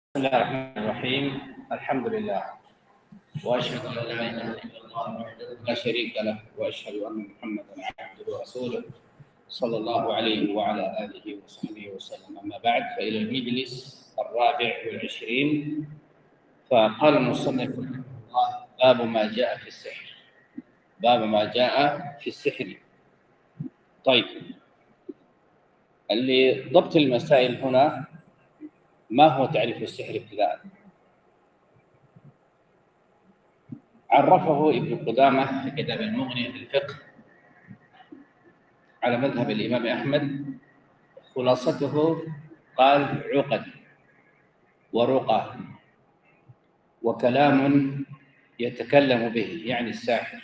بسم الله الرحمن الرحيم. الحمد لله واشهد ان لا اله الا الله وحده لا شريك له واشهد ان محمدا عبده ورسوله صلى الله عليه وعلى اله وصحبه وسلم. اما بعد، فالى المجلس الرابع والعشرين. فقال المصنف رحمه الله: باب ما جاء في السحر. باب ما جاء في السحر. طيب، لضبط المسائل هنا، ما هو تعريف السحر ابتداء؟ عرفه ابن قدامة في كتاب المغني في الفقه على مذهب الإمام أحمد. خلاصته قال: عقد ورقى وكلام يتكلم به، يعني الساحر.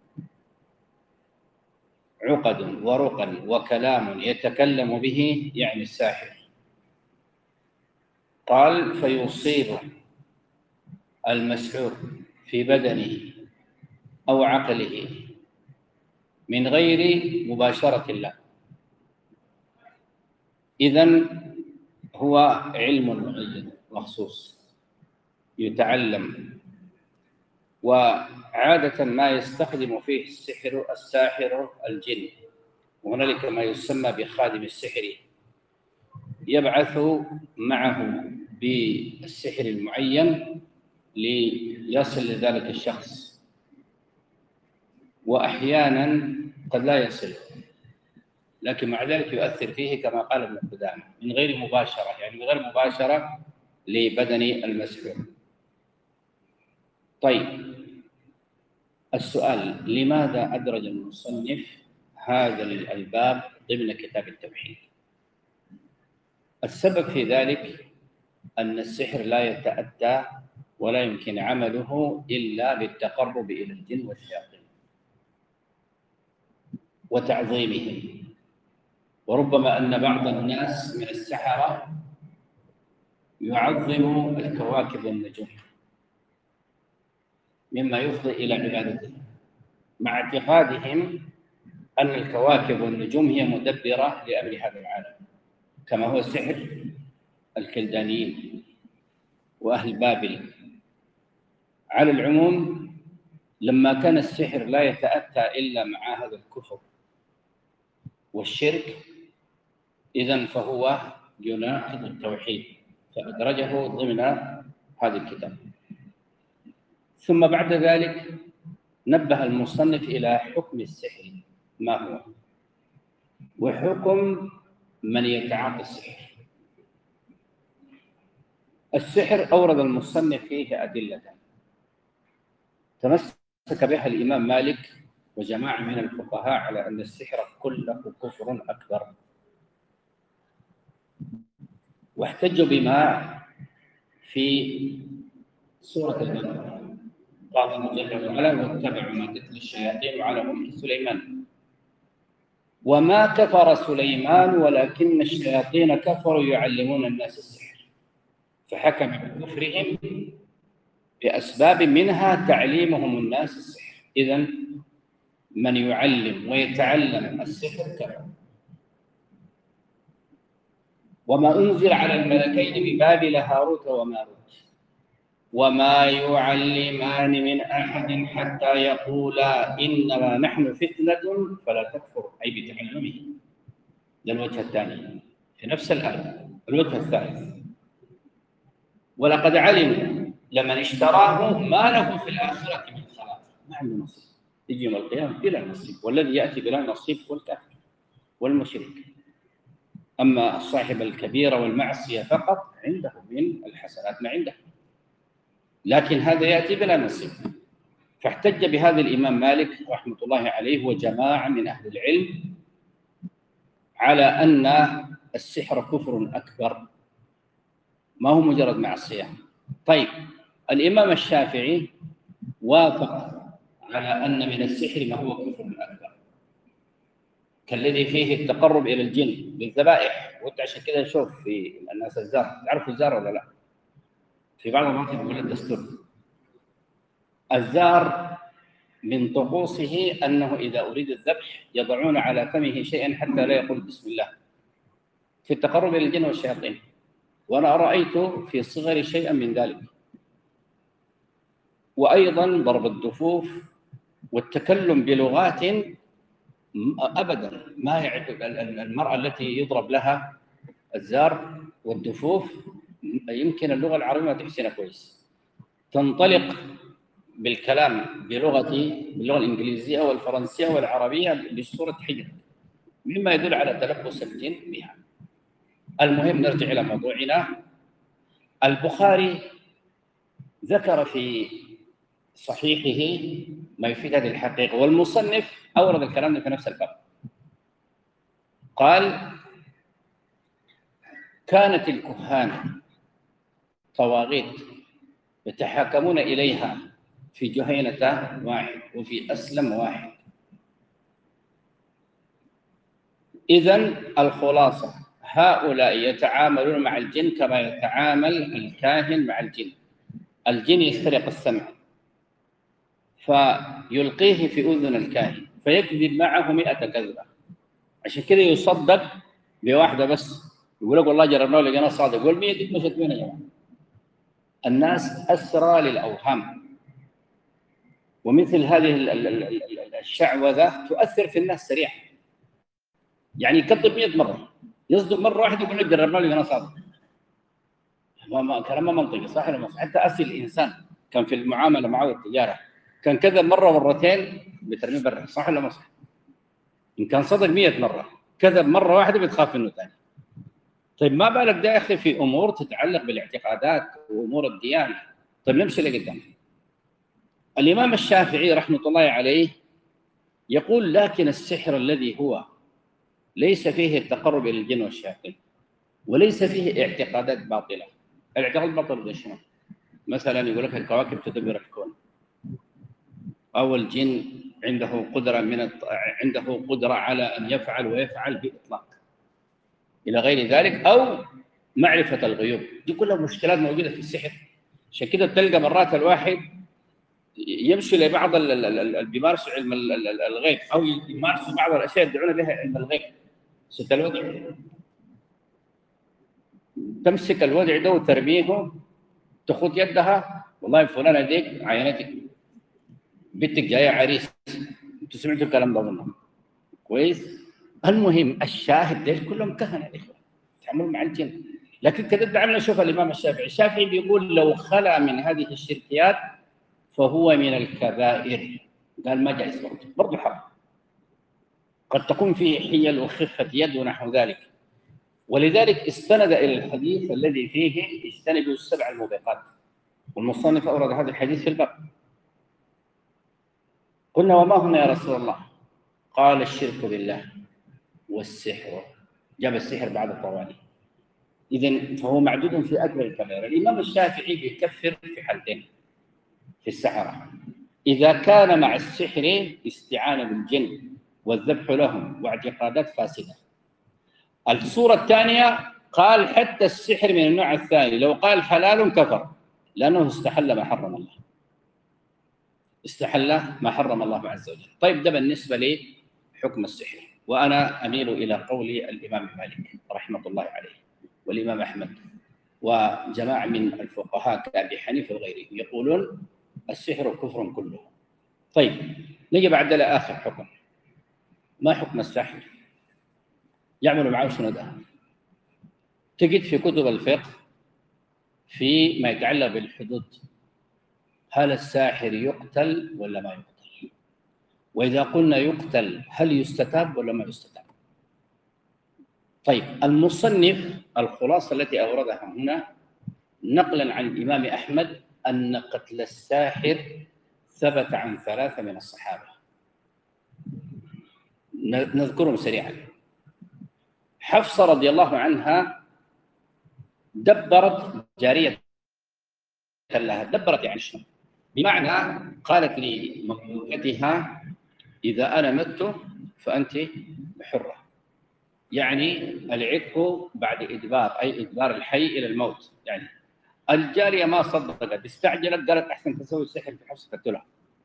عقد ورقى وكلام يتكلم به، يعني الساحر. قال: فيصيب المسحور في بدنه أو عقله من غير مباشرة له. إذن هو علم معين مخصوص يتعلم، وعادة ما يستخدم فيه الساحر الجن، وهنالك ما يسمى بخادم السحر، يبعث معه بالسحر المعين ليصل لذلك الشخص، وأحيانا قد لا يصل، لكن مع ذلك يؤثر فيه كما قال ابن قدامة من غير مباشرة، يعني من غير مباشرة لبدن المسحور. طيب، السؤال: لماذا أدرج المصنف هذا الباب ضمن كتاب التوحيد؟ السبب في ذلك أن السحر لا يتأتى ولا يمكن عمله إلا بالتقرب إلى الجن والشياطين وتعظيمهم. وربما أن بعض الناس من السحرة يعظم الكواكب والنجوم، مما يفضي إلى عبادته، مع اعتقادهم أن الكواكب والنجوم هي مدبرة لأمر هذا العالم، كما هو سحر الكلدانيين وأهل بابل. على العموم، لما كان السحر لا يتأتى إلا مع هذا الكفر والشرك، إذن فهو يناقض التوحيد، فأدرجه ضمن هذا الكتاب. ثم بعد ذلك نبه المصنف إلى حكم السحر ما هو، وحكم من يتعاطى السحر. السحر أورد المصنف فيه أدلة تمسك بها الإمام مالك وجماعة من الفقهاء على أن السحر كله كفر أكبر، واحتجوا بما في سورة البقرة. قال الله جل وعلا: واتبعوا ما تتلو الشياطين على ملك سليمان وما كفر سليمان ولكن الشياطين كفروا يعلمون الناس السحر فحكم بكفرهم بأسباب منها تعليمهم الناس السحر. إذن من يعلم ويتعلم السحر كفر. وما أنزل على الملكين ببابل هاروت وماروت وما يعلمان من أحد حتى يقولا إنما نحن فتنة فلا تكفر، أي بتعلمه. للوجه الثاني في نفس الآية. الوجه الثالث: ولقد علموا لمن اشتراه ما له في الآخرة من خلاق. ما عنده نصيب، يجي يوم القيامة بلا نصيب، والذي يأتي بلا نصيب هو الكافر والمشرك. أما صاحب الكبيرة والمعصية فقط عنده من الحسنات ما عنده، لكن هذا يأتي بلا نصيب. فاحتج بهذا الإمام مالك رحمة الله عليه وجماعة من أهل العلم على أن السحر كفر أكبر، ما هو مجرد معصية. طيب، الإمام الشافعي وافق على أن من السحر ما هو كفر أكبر، كالذي فيه التقرب إلى الجن بالذبائح. وانت عشان كذا نشوف في الناس الزار، تعرفوا الزار ولا لا؟ في بعض المناطق يقول الدستور الزار من طقوسه أنه إذا أريد الذبح يضعون على فمه شيئا حتى لا يقول بسم الله، في التقرب إلى الجن والشياطين. وأنا رأيت في صغري شيئا من ذلك. وأيضا ضرب الدفوف والتكلم بلغات أبدا ما يعد. المرأة التي يضرب لها الزار والدفوف يمكن اللغة العربية ما تحسنها كويس، تنطلق بالكلام باللغة الإنجليزية والفرنسية والعربية بصورة حجر، مما يدل على تلبس الجن بها. المهم نرجع إلى موضوعنا. البخاري ذكر في صحيحه ما يفيد هذه الحقيقة، والمصنف أورد الكلام في نفس الباب. قال: كانت الكهان طواغيت يتحاكمون إليها في جهينة واحد وفي أسلم واحد. إذن الخلاصة هؤلاء يتعاملون مع الجن كما يتعامل الكاهن مع الجن. الجن يسترق السمع فيلقيه في أذن الكاهن فيكذب معه 100 كذبة، عشان كذا يصدق بواحدة بس. يقول لك والله جربناه لقينا صادق، يقول 100 دي مشت وين يا جماعة؟ الناس أسرى للأوهام، ومثل هذه الشعوذة تؤثر في الناس سريعا. يعني يكذب 100 مرة، يصدق مرة واحدة يقول لك جربناه لقينا صادق. كلام منطقي صح ولا مش؟ حتى أسي الإنسان كان في المعاملة معه والتجارة كان كذب مرة مرتين بترميه برا، صح ولا مش؟ إن كان صدق 100 مرة كذب مرة واحدة بتخاف منه ثاني. طيب ما بالك ده يا أخي في أمور تتعلق بالاعتقادات وأمور الديانة. طيب نمشي لقدام. الإمام الشافعي رحمة الله عليه يقول: لكن السحر الذي هو ليس فيه التقرب إلى الجن والشياطين وليس فيه اعتقادات باطلة. الاعتقاد الباطل ده شنو؟ مثلا يقول لك الكواكب تدبر الكون، أو الجن عنده قدرة على أن يفعل ويفعل بإطلاق إلى غير ذلك، أو معرفة الغيوب. دي كلها مشكلات موجودة في السحر. عشان كده تلقى مرات الواحد يمشي لبعض اللي بيمارسوا علم الغيب، أو يمارسوا بعض الأشياء يدعون بها علم الغيب. ست الودع، تمسك الودع ده وترميه، تخوض يدها، والله فلانة ديك عينتك، بنتك جاية عريس. انتوا سمعتوا الكلام ده منهم كويس؟ المهم الشاهد ليش كلهم كهنة يا إخوة يتعاملون مع الجن. لكن كذا دعنا نشوف الإمام الشافعي بيقول: لو خلا من هذه الشركيات فهو من الكبائر. قال ما جائز برضه حرام، قد تكون فيه حيل وخفة يد ونحو ذلك. ولذلك استند إلى الحديث الذي فيه اجتنبوا السبع الموبقات، والمصنف أورد هذا الحديث في الباب. قلنا: وما هنا يا رسول الله؟ قال: الشرك بالله والسحر. جاب السحر بعد الطوالي. إذن فهو معدود في أكبر الكبائر. الإمام الشافعي بيكفر في حالتين في السحرة: إذا كان مع السحر استعانة بالجن والذبح لهم واعتقادات فاسدة. الصورة الثانية قال: حتى السحر من النوع الثاني لو قال حلال كفر، لأنه استحل ما حرم الله، استحل ما حرم الله عز وجل. طيب ده بالنسبة لحكم السحر. وأنا أميل إلى قول الإمام مالك رحمة الله عليه والإمام أحمد وجماعة من الفقهاء كأبي حنيفة وغيره يقولون السحر كفر كله. طيب نجي بعد لآخر حكم. ما حكم السحر؟ يعمل معه شنو ده؟ تجد في كتب الفقه في ما يتعلق بالحدود، هل الساحر يقتل ولا ما يقتل؟ وإذا قلنا يقتل هل يستتاب ولا ما يستتاب؟ طيب المصنف الخلاصة التي أوردها هنا نقلا عن الإمام أحمد أن قتل الساحر ثبت عن 3 من الصحابة، نذكرهم سريعا. حفصة رضي الله عنها دبرت جارية لها، دبرت يعني شنو؟ بمعنى قالت لمملوكتها: إذا أنا مت فأنت حرة، يعني العتق بعد إدبار، أي إدبار الحي إلى الموت. يعني الجارية ما صدقت، استعجلت، قالت أحسن تسوي السحر في حفصة تقتلها،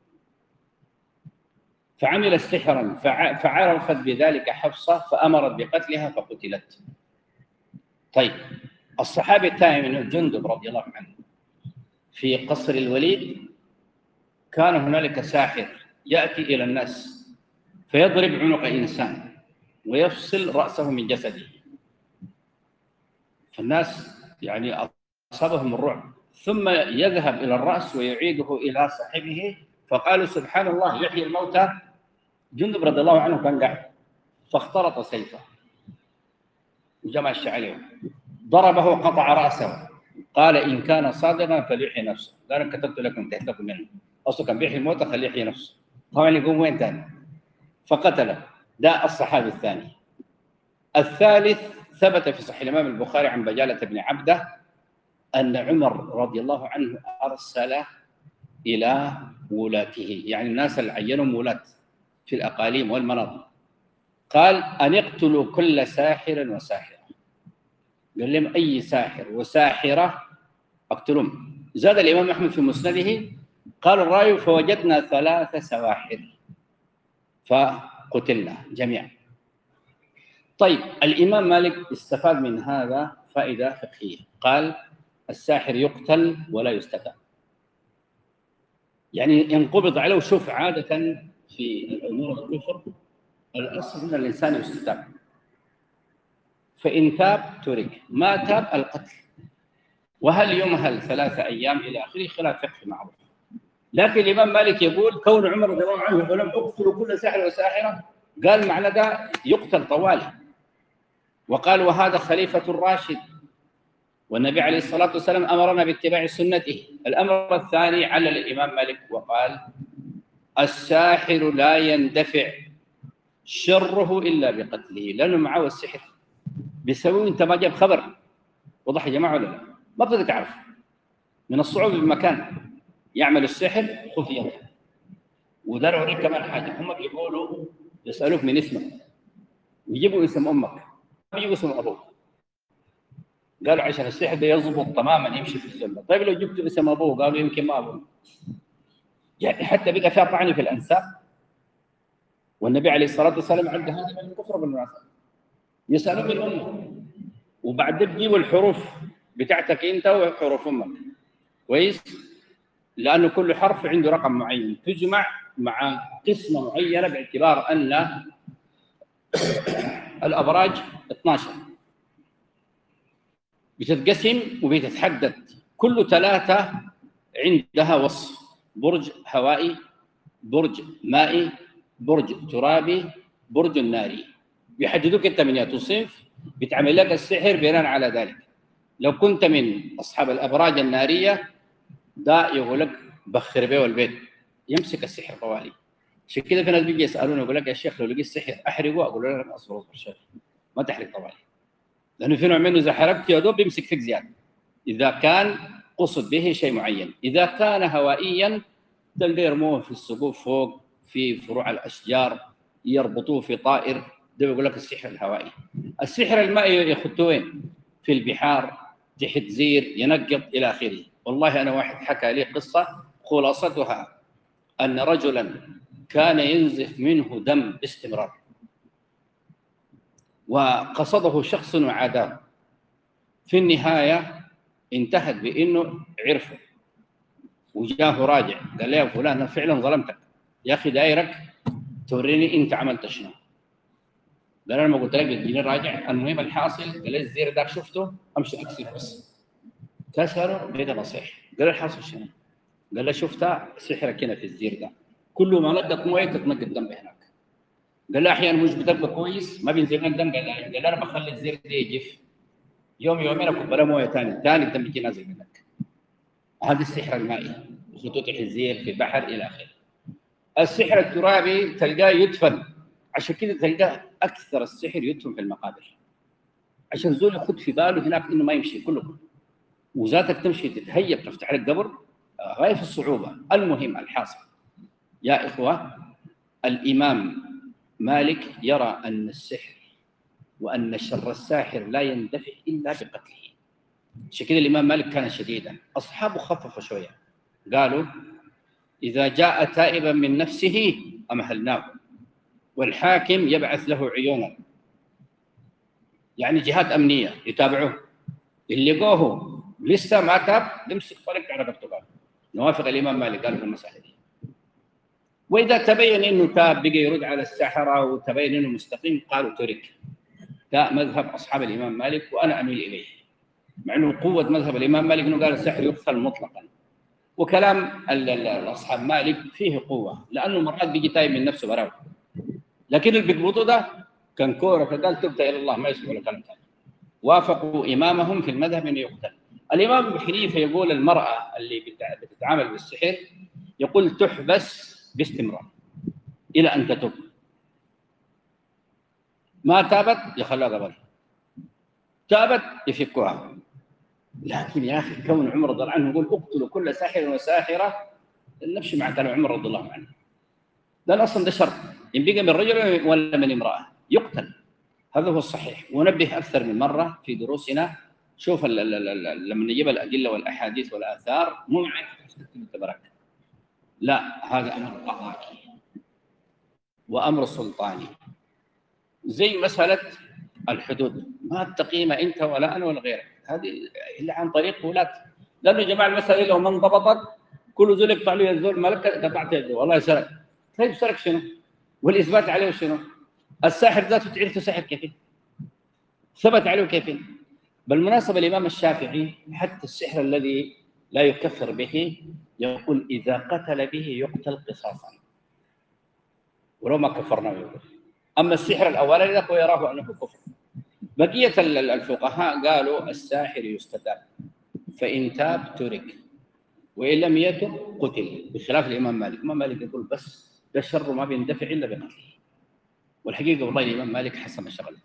فعملت سحرا فعرفت بذلك حفصة فأمرت بقتلها فقتلت. طيب الصحابي الثاني من جندب رضي الله عنه في قصر الوليد كان هنالك ساحر يأتي إلى الناس فيضرب عنق إنسان ويفصل رأسه من جسده، فالناس يعني أصابهم الرعب، ثم يذهب إلى الرأس ويعيده إلى صاحبه، فقالوا سبحان الله يحيي الموتى. جندب رضي الله عنه كان قاعد فاخترط سيفه وجمع الشعير ضربه قطع رأسه، قال إن كان صادقا فليحيي نفسه، قال أنا كتبت لكم تحتكم منه، أصله كان بيحيي الموتى خليه يحيي نفسه، طبعا يقوم وين ثاني فقتله. ده الصحابي الثاني. الثالث ثبت في صحيح الإمام البخاري عن بجالة بن عبده أن عمر رضي الله عنه أرسل إلى ولاته، يعني الناس اللي عينهم ولاة في الأقاليم والمناطق، قال أن يقتلوا كل ساحر وساحرة، قال لهم أي ساحر وساحرة اقتلهم. زاد الإمام أحمد في مسنده قال الراوي فوجدنا 3 سواحر فقتلنا جميعا. طيب الإمام مالك استفاد من هذا فائدة فقهية، قال الساحر يقتل ولا يستتاب، يعني إن قبض عليه. وشوف عادة في الأمور الكفر الأصل أن الإنسان يستتاب، فإن تاب ترك، ما تاب القتل، وهل يمهل 3 أيام إلى آخره خلاف فقهي معروف. لكن الإمام مالك يقول كون عمر رضي الله عنه يقول اقتلوا كل ساحر وساحرة، قال معنى ده يقتل طوالي، وقال وهذا خليفة الراشد والنبي عليه الصلاة والسلام أمرنا باتباع سنته. الأمر الثاني علل الإمام مالك وقال الساحر لا يندفع شره إلا بقتله، لأنه معه السحر بيسوي أنت ما جاب خبر. وضح يا جماعة ولا لا؟ ما بتقدر تعرف، من الصعوبة بمكان يعمل السحر خفية. وده أوريك كمان حاجة، هم بيقولوا يسألوك من اسمك ويجيبوا اسم أمك يجيبوا اسم أبوك، قالوا عشان السحر ده يضبط تماما يمشي في الجنة. طيب لو جبت اسم أبوه قالوا يمكن ما أبوه، يعني حتى بقى فيها طعن في الأنساب. والنبي عليه الصلاة والسلام عد هذا من الكفر بالمناسبة، يسألون من أمه وبعد بيجيبوا الحروف بتاعتك أنت وحروف أمك كويس، لأنه كل حرف عنده رقم معين تجمع مع قسمة معينة باعتبار أن الأبراج 12 بتتقسم وبتتحدد، كل 3 عندها وصف: برج هوائي، برج مائي، برج ترابي، برج ناري. بيحددوك انت من اي صنف، بتعمل لك السحر بناء على ذلك. لو كنت من اصحاب الابراج الناريه ده يقول لك بخر بيه البيت يمسك السحر طوالي. عشان كده في ناس بيجي يسالوني يقول لك يا شيخ لو لقيت سحر احرقه، اقول له لا اصبر شوي ما تحرق طوالي، لانه في نوع منه اذا حرقت يا دوب بيمسك فيك زياده اذا كان قصد به شيء معين. اذا كان هوائيا تلقى يرموه في السقوف فوق، في فروع الاشجار، يربطوه في طائر، ده بيقول لك السحر الهوائي. السحر المائي يخطوه وين؟ في البحار، تحت زير، ينقط الى اخره. والله انا واحد حكى لي قصه خلاصتها ان رجلا كان ينزف منه دم باستمرار وقصده شخص وعاداه، في النهايه انتهت بانه عرفه وجاه راجع قال لي يا فلان انا فعلا ظلمتك يا اخي، دايرك توريني انت عملت شنو. قال انا ما قلت لك تجيني راجع. المهم الحاصل قال لي الزير ذاك شفته امشي اكسر بس، كسره بقى نصيح. قال الحاصل شنو؟ قال له شفتها سحرك هنا في الزير ده، كل ما نقط مويه تتنقط دم هناك. قال له احيانا مش بتبقى كويس ما بينزل لك دم. قال انا بخلي الزير ده يجف يوم يومين اكب له مويه ثاني الدم يجي نازل منك. هذا السحر المائي، خطوط الزير في البحر الى اخره. السحر الترابي تلقاه يدفن، عشان كده تلقاه اكثر السحر يدفن في المقابر، عشان زول يخد في باله هناك انه ما يمشي كله، وذاتك تمشي تتهيب تفتح لك قبر غايه في الصعوبه. المهم الحاصل يا اخوه، الامام مالك يرى ان السحر وان شر الساحر لا يندفع الا بقتله. عشان كده الامام مالك كان شديدا. اصحابه خففوا شويه، قالوا اذا جاء تائبا من نفسه امهلناه، والحاكم يبعث له عيونا، يعني جهات امنيه يتابعوه، اللي لقوه لسه ما تاب نمسك طريق على رقبته، قال نوافق الإمام مالك قال في المسألة دي. وإذا تبين إنه تاب بقي يرد على السحرة وتبين إنه مستقيم قالوا ترك. ده مذهب أصحاب الإمام مالك وأنا أميل إليه، مع إنه قوة مذهب الإمام مالك إنه قال السحر يقتل مطلقا، وكلام أصحاب مالك فيه قوة لأنه مرات بيجي تايب من نفسه براو، لكن اللي بيقبضوا ده كان كورة فقال تبت إلى الله ما يسمعوا كلام ثاني. وافقوا إمامهم في المذهب إنه يقتل. الإمام أبو حنيفة يقول المرأة اللي بتتعامل بالسحر يقول تحبس باستمرار إلى أن تتوب، ما تابت يخلوها قبل، تابت يفكوها. لكن يا أخي كون عمر رضي الله عنه يقول اقتلوا كل ساحر وساحرة، نمشي مع كلام عمر رضي الله عنه. ده أصلا ده شرط، إن بقى من رجل ولا من امرأة يقتل، هذا هو الصحيح. ونبه أكثر من مرة في دروسنا، شوف لما نجيب الأدلة والأحاديث والآثار مو معنى تبارك، لا، هذا أمر قضائي وأمر سلطاني. زي مسألة الحدود ما تقيمها أنت ولا أنا ولا غيرك، هذه إلا عن طريق ولاة. لأنه يا جماعة المسألة لو ما انضبطت كل زول يقطع له الزول ملك قطعت يده والله سرق. طيب سرق شنو؟ والإثبات عليه شنو؟ الساحر ذاته تعرف ساحر كيف؟ ثبت عليه كيف؟ بالمناسبة الإمام الشافعي حتى السحر الذي لا يكفر به يقول إذا قتل به يقتل قصاصا ولو ما كفرناه يقول. أما السحر الأولي ذاك يراه أنه كفر. بقية الفقهاء قالوا الساحر يستتاب، فإن تاب ترك وإن لم يتب قتل، بخلاف الإمام مالك. الإمام مالك يقول بس ده الشر ما بيندفع إلا بقتله، والحقيقة والله الإمام مالك حسم الشغل.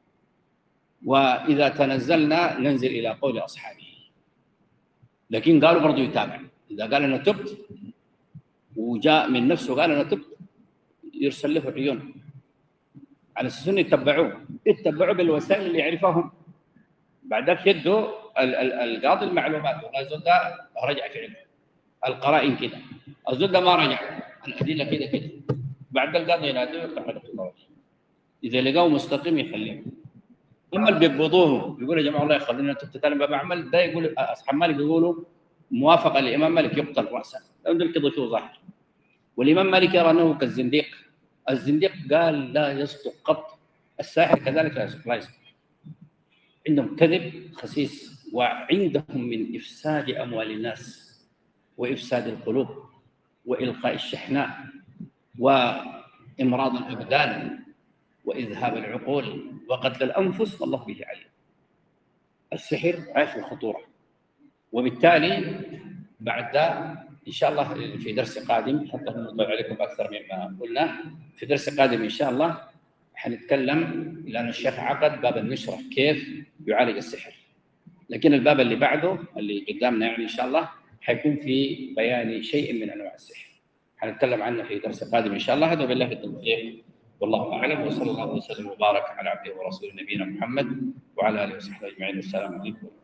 وإذا تنزلنا ننزل إلى قول أصحابه، لكن قالوا برضو يتابع. إذا قال أنا تبت وجاء من نفسه قال أنا تبت يرسل له عيون على أساس إنه يتبعوه بالوسائل اللي يعرفهم. بعدك يدوا القاضي المعلومات، والله الزول ده رجع في علمه، القرائن كده، الزول ده ما رجع، الأدلة كده. بعد القاضي يناديه ويفتح له الله، إذا لقاه مستقيم يخليه. أما اللي بيقبضوه يقول يا جماعة الله يخلينا تتكلم بعمل ده، يقول أصحاب مالك يقولوا موافقة الإمام مالك يقتل رأسا، لأنه كده شو ظاهر. والإمام مالك يرى أنه كالزنديق. الزنديق قال لا يصدق قط، الساحر كذلك لا يصدق. عندهم كذب خسيس، وعندهم من إفساد أموال الناس وإفساد القلوب وإلقاء الشحناء وإمراض الأبدان وإذهاب العقول وقتل الأنفس، الله به عليم. السحر عارف الخطورة. وبالتالي بعد إن شاء الله في درس قادم، حتى نطلع عليكم أكثر مما قلنا، في درس قادم إن شاء الله حنتكلم، لأن الشيخ عقد باب النشرة كيف يعالج السحر، لكن الباب اللي بعده اللي قدامنا يعني إن شاء الله حيكون في بيان شيء من أنواع السحر، حنتكلم عنه في درس قادم إن شاء الله. هذا بالله التوفيق، والله أعلم، وصلى الله وسلم وبارك على عبده ورسوله نبينا محمد وعلى آله وصحبه أجمعين. والسلام عليكم.